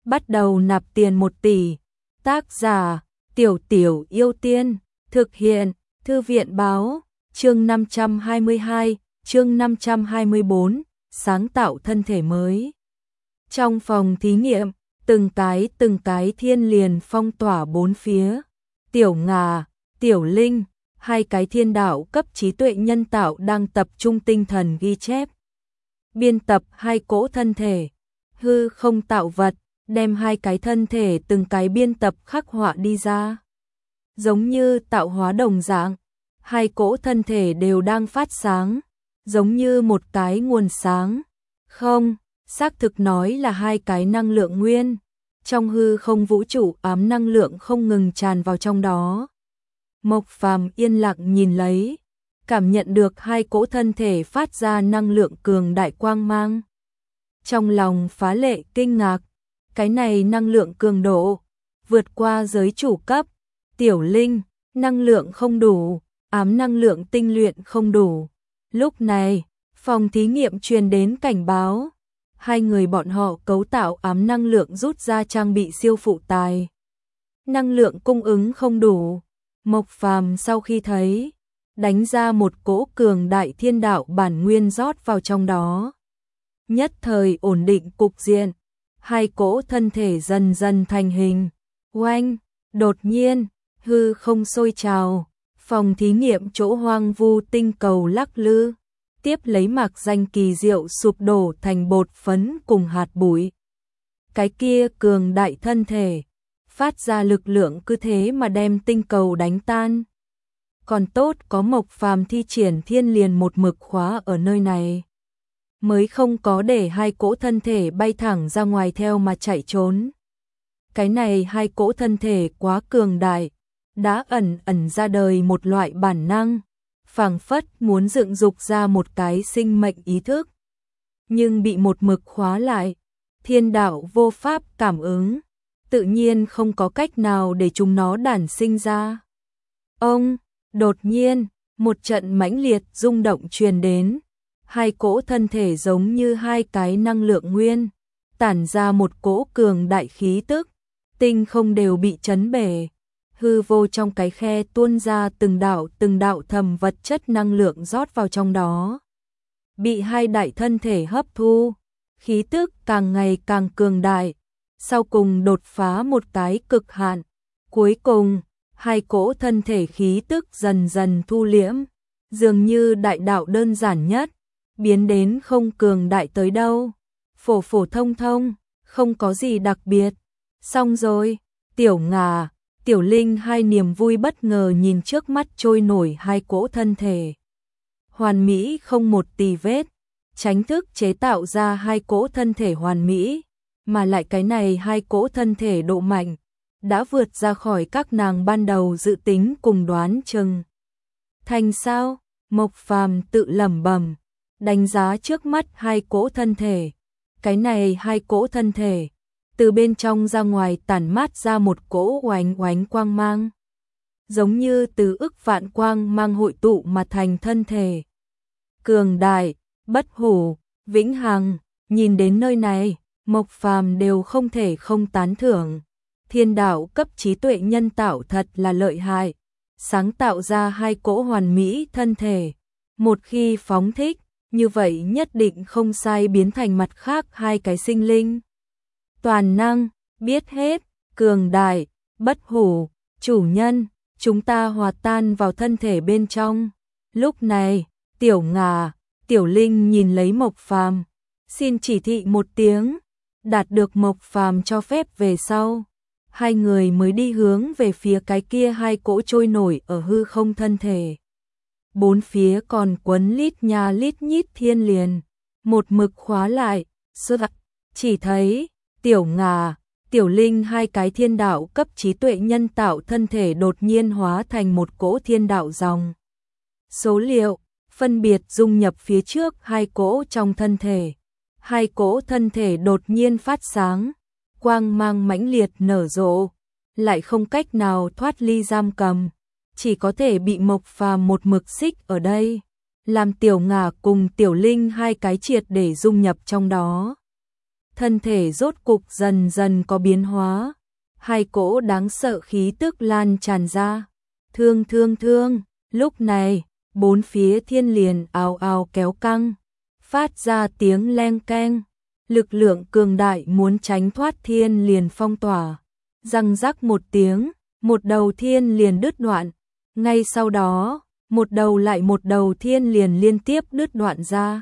bắt đầu nạp tiền 1 tỷ. Tác giả Tiểu Tiểu Yêu Tiên. Thực hiện Thư viện báo. Chương 522, chương 524, sáng tạo thân thể mới. Trong phòng thí nghiệm, từng cái thiên liền phong tỏa bốn phía. Tiểu Ngà, Tiểu Linh, hai cái thiên đạo cấp trí tuệ nhân tạo đang tập trung tinh thần ghi chép. Biên tập hai cỗ thân thể, hư không tạo vật, đem hai cái thân thể từng cái biên tập khắc họa đi ra. Giống như tạo hóa đồng dạng, hai cỗ thân thể đều đang phát sáng, giống như một cái nguồn sáng. Không, xác thực nói là hai cái năng lượng nguyên. Trong hư không vũ trụ ám năng lượng không ngừng tràn vào trong đó. Mộc Phàm yên lặng nhìn lấy, cảm nhận được hai cỗ thân thể phát ra năng lượng cường đại quang mang. Trong lòng phá lệ kinh ngạc, cái này năng lượng cường độ, vượt qua giới chủ cấp. Tiểu Linh, năng lượng không đủ, ám năng lượng tinh luyện không đủ. Lúc này, phòng thí nghiệm truyền đến cảnh báo. Hai người bọn họ cấu tạo ám năng lượng rút ra trang bị siêu phụ tài. Năng lượng cung ứng không đủ. Mộc Phàm sau khi thấy, đánh ra một cỗ cường đại thiên đạo bản nguyên rót vào trong đó. Nhất thời ổn định cục diện, hai cỗ thân thể dần dần thành hình. Oanh, đột nhiên, hư không sôi trào, phòng thí nghiệm chỗ hoang vu tinh cầu lắc lư, tiếp lấy mạc danh kỳ diệu sụp đổ thành bột phấn cùng hạt bụi. Cái kia cường đại thân thể, phát ra lực lượng cứ thế mà đem tinh cầu đánh tan. Còn tốt có Mộc Phàm thi triển thiên liền một mực khóa ở nơi này, mới không có để hai cỗ thân thể bay thẳng ra ngoài theo mà chạy trốn. Cái này hai cỗ thân thể quá cường đại, đã ẩn ra đời một loại bản năng, phảng phất muốn dựng dục ra một cái sinh mệnh ý thức, nhưng bị một mực khóa lại, thiên đạo vô pháp cảm ứng, tự nhiên không có cách nào để chúng nó đản sinh ra. Đột nhiên, một trận mãnh liệt rung động truyền đến, hai cỗ thân thể giống như hai cái năng lượng nguyên, tản ra một cỗ cường đại khí tức, tinh không đều bị chấn bể. Hư vô trong cái khe tuôn ra từng đạo thầm vật chất năng lượng rót vào trong đó. Bị hai đại thân thể hấp thu, khí tức càng ngày càng cường đại, sau cùng đột phá một cái cực hạn. Cuối cùng, hai cỗ thân thể khí tức dần dần thu liễm, dường như đại đạo đơn giản nhất, biến đến không cường đại tới đâu. Phổ phổ thông thông, không có gì đặc biệt. Xong rồi, Tiểu Ngà, Tiểu Linh hai niềm vui bất ngờ nhìn trước mắt trôi nổi hai cỗ thân thể. Hoàn mỹ không một tì vết, tránh thức chế tạo ra hai cỗ thân thể hoàn mỹ, mà lại cái này hai cỗ thân thể độ mạnh, đã vượt ra khỏi các nàng ban đầu dự tính cùng đoán chừng. Thành sao? Mộc Phàm tự lẩm bẩm, đánh giá trước mắt hai cỗ thân thể. Cái này hai cỗ thân thể, từ bên trong ra ngoài tản mát ra một cỗ oánh oánh quang mang, giống như từ ức vạn quang mang hội tụ mà thành thân thể. Cường đại, bất hủ, vĩnh hằng. Nhìn đến nơi này, Mộc Phàm đều không thể không tán thưởng. Thiên đạo cấp trí tuệ nhân tạo thật là lợi hại, sáng tạo ra hai cỗ hoàn mỹ thân thể. Một khi phóng thích, như vậy nhất định không sai biến thành mặt khác hai cái sinh linh. Toàn năng, biết hết, cường đại, bất hủ, chủ nhân, chúng ta hòa tan vào thân thể bên trong. Lúc này, Tiểu Ngà, Tiểu Linh nhìn lấy Mộc Phàm, xin chỉ thị một tiếng, đạt được Mộc Phàm cho phép về sau. Hai người mới đi hướng về phía cái kia hai cỗ trôi nổi ở hư không thân thể. Bốn phía còn quấn lít nha lít nhít thiên liền, một mực khóa lại, chỉ thấy Tiểu Ngà, Tiểu Linh hai cái thiên đạo cấp trí tuệ nhân tạo thân thể đột nhiên hóa thành một cỗ thiên đạo dòng. Số liệu, phân biệt dung nhập phía trước hai cỗ trong thân thể. Hai cỗ thân thể đột nhiên phát sáng, quang mang mãnh liệt nở rộ, lại không cách nào thoát ly giam cầm, chỉ có thể bị Mộc Phàm một mực xích ở đây, làm Tiểu Ngà cùng Tiểu Linh hai cái triệt để dung nhập trong đó. thân thể rốt cục dần dần có biến hóa. Hai cỗ đáng sợ khí tức lan tràn ra. Thương thương thương, lúc này, bốn phía thiên liền ào ào kéo căng, phát ra tiếng leng keng. Lực lượng cường đại muốn tránh thoát thiên liền phong tỏa. Răng rắc một tiếng, một đầu thiên liền đứt đoạn. Ngay sau đó, một đầu lại một đầu thiên liền liên tiếp đứt đoạn ra.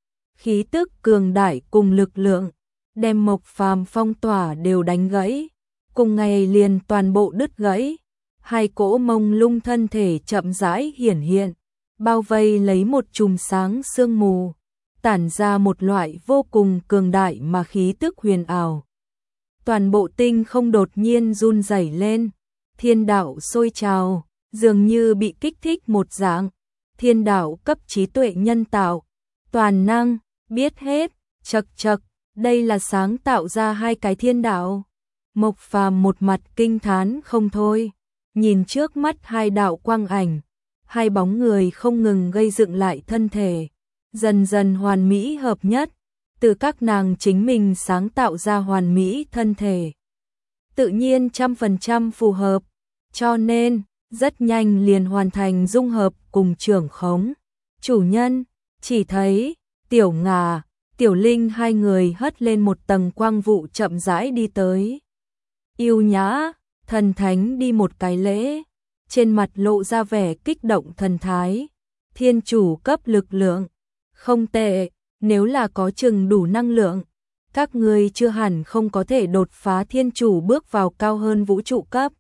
Khí tức cường đại cùng lực lượng, đem Mộc Phàm phong tỏa đều đánh gãy. Cùng ngày liền toàn bộ đứt gãy. Hai cỗ mông lung thân thể chậm rãi hiển hiện, bao vây lấy một chùm sáng sương mù, tản ra một loại vô cùng cường đại mà khí tức huyền ảo. Toàn bộ tinh không đột nhiên run rẩy lên, thiên đạo sôi trào, dường như bị kích thích một dạng. Thiên đạo cấp trí tuệ nhân tạo, toàn năng, biết hết, chậc chậc, đây là sáng tạo ra hai cái thiên đạo. Mộc Phàm một mặt kinh thán không thôi, nhìn trước mắt hai đạo quang ảnh, hai bóng người không ngừng gây dựng lại thân thể, dần dần hoàn mỹ hợp nhất, từ các nàng chính mình sáng tạo ra hoàn mỹ thân thể. Tự nhiên 100% phù hợp, cho nên, rất nhanh liền hoàn thành dung hợp cùng trưởng khống. Chủ nhân, chỉ thấy, Tiểu Ngà, Tiểu Linh hai người hất lên một tầng quang vụ chậm rãi đi tới. Yêu nhã, thần thánh đi một cái lễ, trên mặt lộ ra vẻ kích động thần thái. Thiên chủ cấp lực lượng, không tệ, nếu là có chừng đủ năng lượng, các ngươi chưa hẳn không có thể đột phá thiên chủ bước vào cao hơn vũ trụ cấp.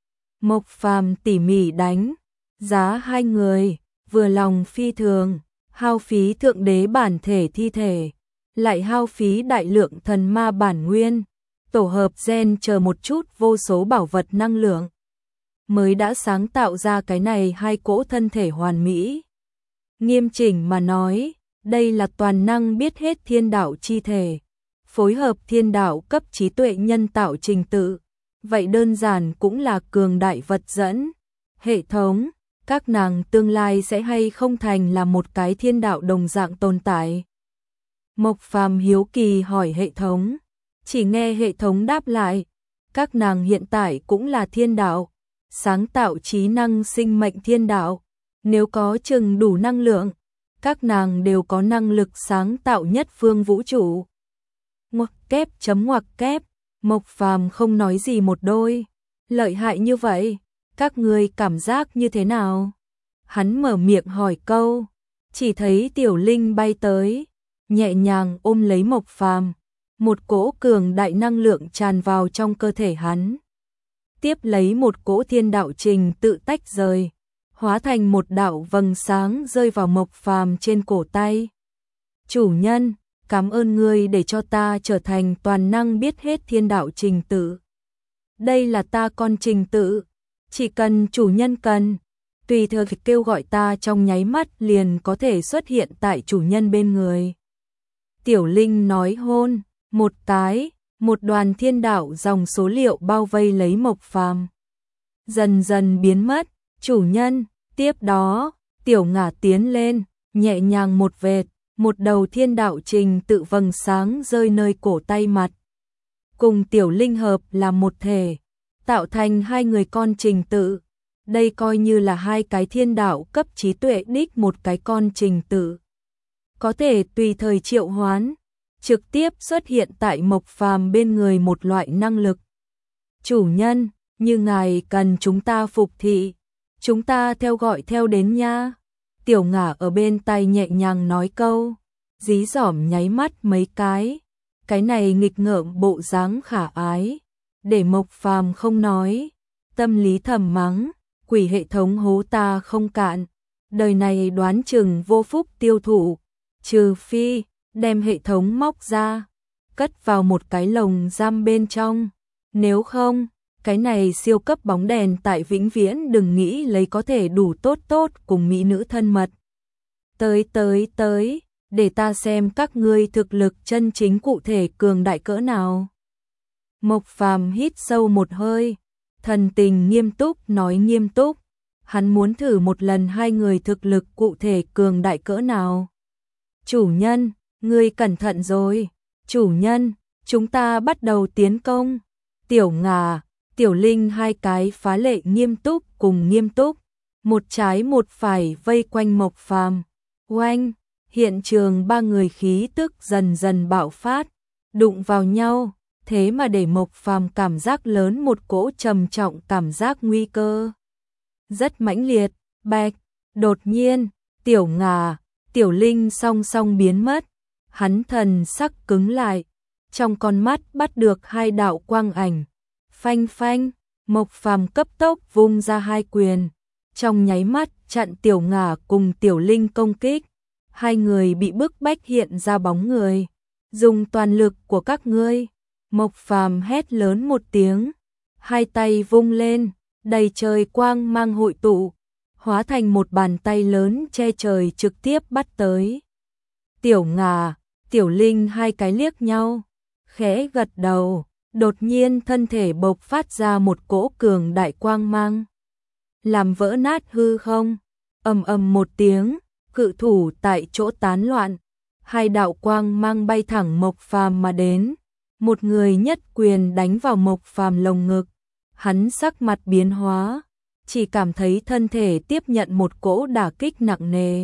Mộc Phàm tỉ mỉ đánh giá hai người, vừa lòng phi thường, hao phí thượng đế bản thể thi thể, lại hao phí đại lượng thần ma bản nguyên, tổ hợp gen chờ một chút vô số bảo vật năng lượng, mới đã sáng tạo ra cái này hai cỗ thân thể hoàn mỹ. Nghiêm chỉnh mà nói, đây là toàn năng biết hết thiên đạo chi thể, phối hợp thiên đạo cấp trí tuệ nhân tạo trình tự, vậy đơn giản cũng là cường đại vật dẫn. Hệ thống, các nàng tương lai sẽ hay không thành là một cái thiên đạo đồng dạng tồn tại? Mộc Phàm hiếu kỳ hỏi hệ thống, chỉ nghe hệ thống đáp lại, các nàng hiện tại cũng là thiên đạo, sáng tạo trí năng sinh mệnh thiên đạo, nếu có chừng đủ năng lượng, các nàng đều có năng lực sáng tạo nhất phương vũ trụ. Ngoặc kép chấm ngoặc kép, Mộc Phàm không nói gì một đôi, lợi hại như vậy, các ngươi cảm giác như thế nào? Hắn mở miệng hỏi câu, chỉ thấy Tiểu Linh bay tới, nhẹ nhàng ôm lấy Mộc Phàm, một cỗ cường đại năng lượng tràn vào trong cơ thể hắn. Tiếp lấy một cỗ thiên đạo trình tự tách rời, hóa thành một đạo vầng sáng rơi vào Mộc Phàm trên cổ tay. Chủ nhân, cảm ơn ngươi để cho ta trở thành toàn năng biết hết thiên đạo trình tự. Đây là ta con trình tự, chỉ cần chủ nhân cần, tùy thời kêu gọi ta trong nháy mắt liền có thể xuất hiện tại chủ nhân bên người. Tiểu Linh nói hôn, một cái, một đoàn thiên đạo dòng số liệu bao vây lấy Mộc Phàm, dần dần biến mất. Chủ nhân, tiếp đó, Tiểu Ngà tiến lên, nhẹ nhàng một vệt, một đầu thiên đạo trình tự vầng sáng rơi nơi cổ tay mặt. Cùng Tiểu Linh hợp là một thể, tạo thành hai người con trình tự. Đây coi như là hai cái thiên đạo cấp trí tuệ đích một cái con trình tự. Có thể tùy thời triệu hoán, trực tiếp xuất hiện tại Mộc Phàm bên người một loại năng lực. Chủ nhân, như ngài cần chúng ta phục thị, chúng ta theo gọi theo đến nha. Tiểu Ngà ở bên tai nhẹ nhàng nói câu, dí dỏm nháy mắt mấy cái này nghịch ngợm bộ dáng khả ái, để Mộc Phàm không nói, tâm lý thầm mắng, quỷ hệ thống hố ta không cạn, đời này đoán chừng vô phúc tiêu thụ, trừ phi đem hệ thống móc ra, cất vào một cái lồng giam bên trong, nếu không, cái này siêu cấp bóng đèn tại vĩnh viễn đừng nghĩ lấy có thể đủ tốt cùng mỹ nữ thân mật. Tới, để ta xem các ngươi thực lực chân chính cụ thể cường đại cỡ nào. Mộc Phàm hít sâu một hơi, thần tình nghiêm túc nói nghiêm túc, hắn muốn thử một lần hai người thực lực cụ thể cường đại cỡ nào. Chủ nhân, ngươi cẩn thận rồi, chủ chúng ta bắt đầu tiến công. Tiểu Ngà, Tiểu Linh hai cái phá lệ nghiêm túc cùng nghiêm túc, một trái một phải vây quanh Mộc Phàm. Oanh, hiện trường ba người khí tức dần dần bạo phát, đụng vào nhau, thế mà để Mộc Phàm cảm giác lớn một cỗ trầm trọng cảm giác nguy cơ. Rất mãnh liệt, bạch, đột nhiên, Tiểu Ngà, Tiểu Linh song song biến mất, hắn thần sắc cứng lại, trong con mắt bắt được hai đạo quang ảnh. Phanh phanh, Mộc Phàm cấp tốc vung ra hai quyền, trong nháy mắt chặn Tiểu Ngà cùng Tiểu Linh công kích. Hai người bị bức bách hiện ra bóng người. Dùng toàn lực của các ngươi. Mộc Phàm hét lớn một tiếng, hai tay vung lên, đầy trời quang mang hội tụ, hóa thành một bàn tay lớn che trời trực tiếp bắt tới. Tiểu Ngà, Tiểu Linh hai cái liếc nhau, khẽ gật đầu, đột nhiên thân thể bộc phát ra một cỗ cường đại quang mang, làm vỡ nát hư không. Ầm ầm một tiếng, cự thủ tại chỗ tán loạn, hai đạo quang mang bay thẳng Mộc Phàm mà đến. Một người nhất quyền đánh vào Mộc Phàm lồng ngực, hắn sắc mặt biến hóa, chỉ cảm thấy thân thể tiếp nhận một cỗ đả kích nặng nề,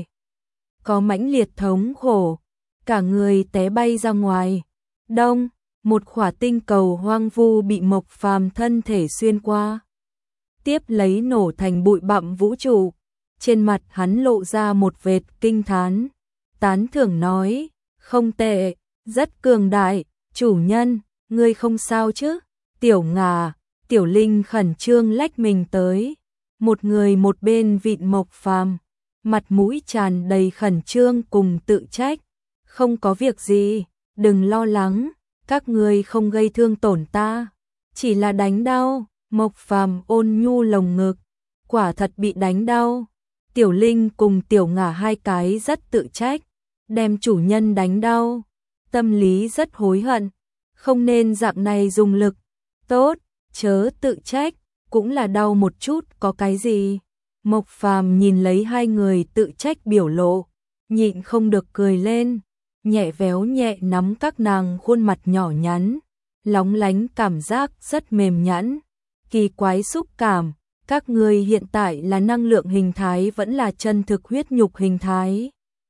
có mãnh liệt thống khổ, cả người té bay ra ngoài. Đông, một khỏa tinh cầu hoang vu bị Mộc Phàm thân thể xuyên qua, tiếp lấy nổ thành bụi bặm vũ trụ. Trên mặt hắn lộ ra một vệt kinh thán, tán thưởng nói, không tệ, rất cường đại, chủ nhân, ngươi không sao chứ? Tiểu Ngà, Tiểu Linh khẩn trương lách mình tới, một người một bên vịn Mộc Phàm, mặt mũi tràn đầy khẩn trương cùng tự trách. Không có việc gì, đừng lo lắng, các ngươi không gây thương tổn ta, chỉ là đánh đau. Mộc Phàm ôn nhu lồng ngực, quả thật bị đánh đau. Tiểu Linh cùng Tiểu Ngà hai cái rất tự trách, đem chủ nhân đánh đau, tâm lý rất hối hận, không nên dạng này dùng lực. Tốt, chớ tự trách, cũng là đau một chút có cái gì. Mộc Phàm nhìn lấy hai người tự trách biểu lộ, nhịn không được cười lên, nhẹ véo nhẹ nắm các nàng khuôn mặt nhỏ nhắn, lóng lánh cảm giác rất mềm nhẵn, kỳ quái xúc cảm. Các ngươi hiện tại là năng lượng hình thái vẫn là chân thực huyết nhục hình thái?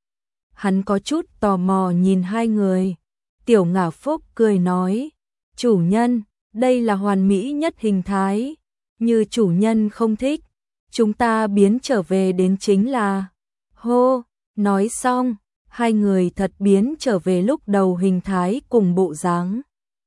Hắn có chút tò mò nhìn hai người. Tiểu Ngà Phúc cười nói, chủ nhân, đây là hoàn mỹ nhất hình thái, như chủ nhân không thích, chúng ta biến trở về đến chính là. Hô, nói xong, hai người thật biến trở về lúc đầu hình thái cùng bộ dáng.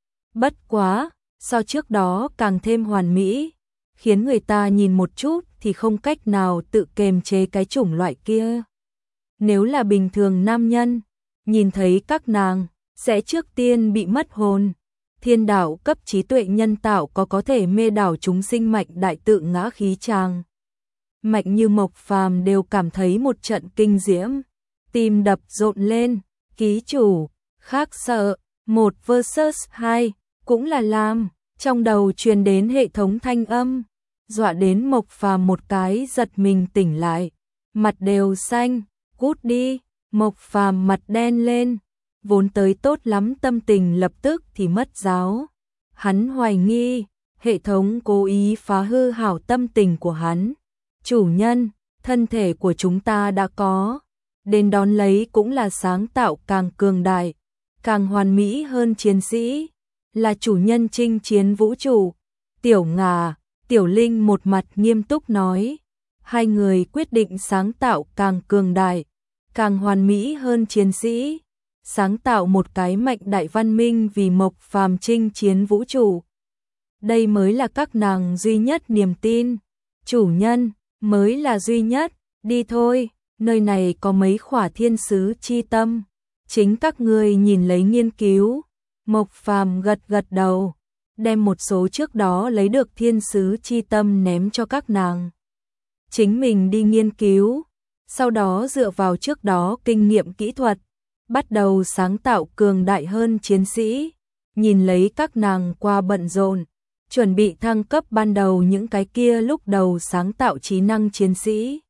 Bất quá, so trước đó càng thêm hoàn mỹ, khiến người ta nhìn một chút thì không cách nào tự kiềm chế cái chủng loại kia. Nếu là bình thường nam nhân, nhìn thấy các nàng, sẽ trước tiên bị mất hồn. Thiên đạo cấp trí tuệ nhân tạo có thể mê đảo chúng sinh mạnh đại tự ngã khí tràng. Mạnh như Mộc Phàm đều cảm thấy một trận kinh diễm, tim đập rộn lên, ký chủ, khác sợ, 1 versus 2, cũng là làm. Trong đầu truyền đến hệ thống thanh âm, dọa đến Mộc Phàm một cái giật mình tỉnh lại, mặt đều xanh, cút đi. Mộc Phàm mặt đen lên, vốn tới tốt lắm tâm tình lập tức thì mất giáo. Hắn hoài nghi, hệ thống cố ý phá hư hảo tâm tình của hắn. Chủ nhân, thân thể của chúng ta đã có, đến đón lấy cũng là sáng tạo càng cường đại, càng hoàn mỹ hơn chiến sĩ. Là chủ nhân chinh chiến vũ trụ. Tiểu Ngà, Tiểu Linh một mặt nghiêm túc nói, hai người quyết định sáng tạo càng cường đại, càng hoàn mỹ hơn chiến sĩ, sáng tạo một cái mạnh đại văn minh vì Mộc Phàm chinh chiến vũ trụ. Đây mới là các nàng duy nhất niềm tin. Chủ nhân, mới là duy nhất, đi thôi, nơi này có mấy khỏa thiên sứ chi tâm, chính các ngươi nhìn lấy nghiên cứu. Mộc Phàm gật gật đầu, đem một số trước đó lấy được thiên sứ chi tâm ném cho các nàng. Chính mình đi nghiên cứu, sau đó dựa vào trước đó kinh nghiệm kỹ thuật, bắt đầu sáng tạo cường đại hơn chiến sĩ. Nhìn lấy các nàng qua bận rộn, chuẩn bị thăng cấp ban đầu những cái kia lúc đầu sáng tạo trí năng chiến sĩ.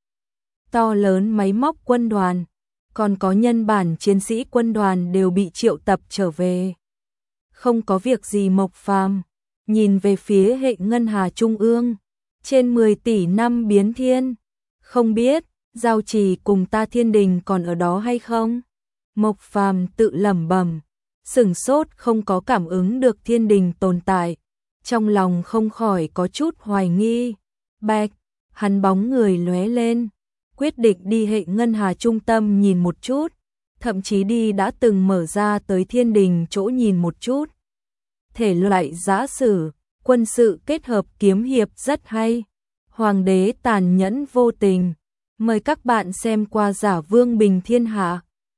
To lớn máy móc quân đoàn, còn có nhân bản chiến sĩ quân đoàn đều bị triệu tập trở về. Không có việc gì Mộc Phàm nhìn về phía hệ ngân hà trung ương, trên 10 tỷ năm biến thiên, không biết giao trì cùng ta thiên đình còn ở đó hay không? Mộc Phàm tự lẩm bẩm, sửng sốt không có cảm ứng được thiên đình tồn tại, trong lòng không khỏi có chút hoài nghi. Bạch, hắn bóng người lóe lên, quyết định đi hệ ngân hà trung tâm nhìn một chút, thậm chí đi đã từng mở ra tới thiên đình chỗ nhìn một chút. Thể loại giã sử, quân sự kết hợp kiếm hiệp rất hay. Hoàng đế tàn nhẫn vô tình. Mời các bạn xem qua Giả Vương Bình Thiên Hạ.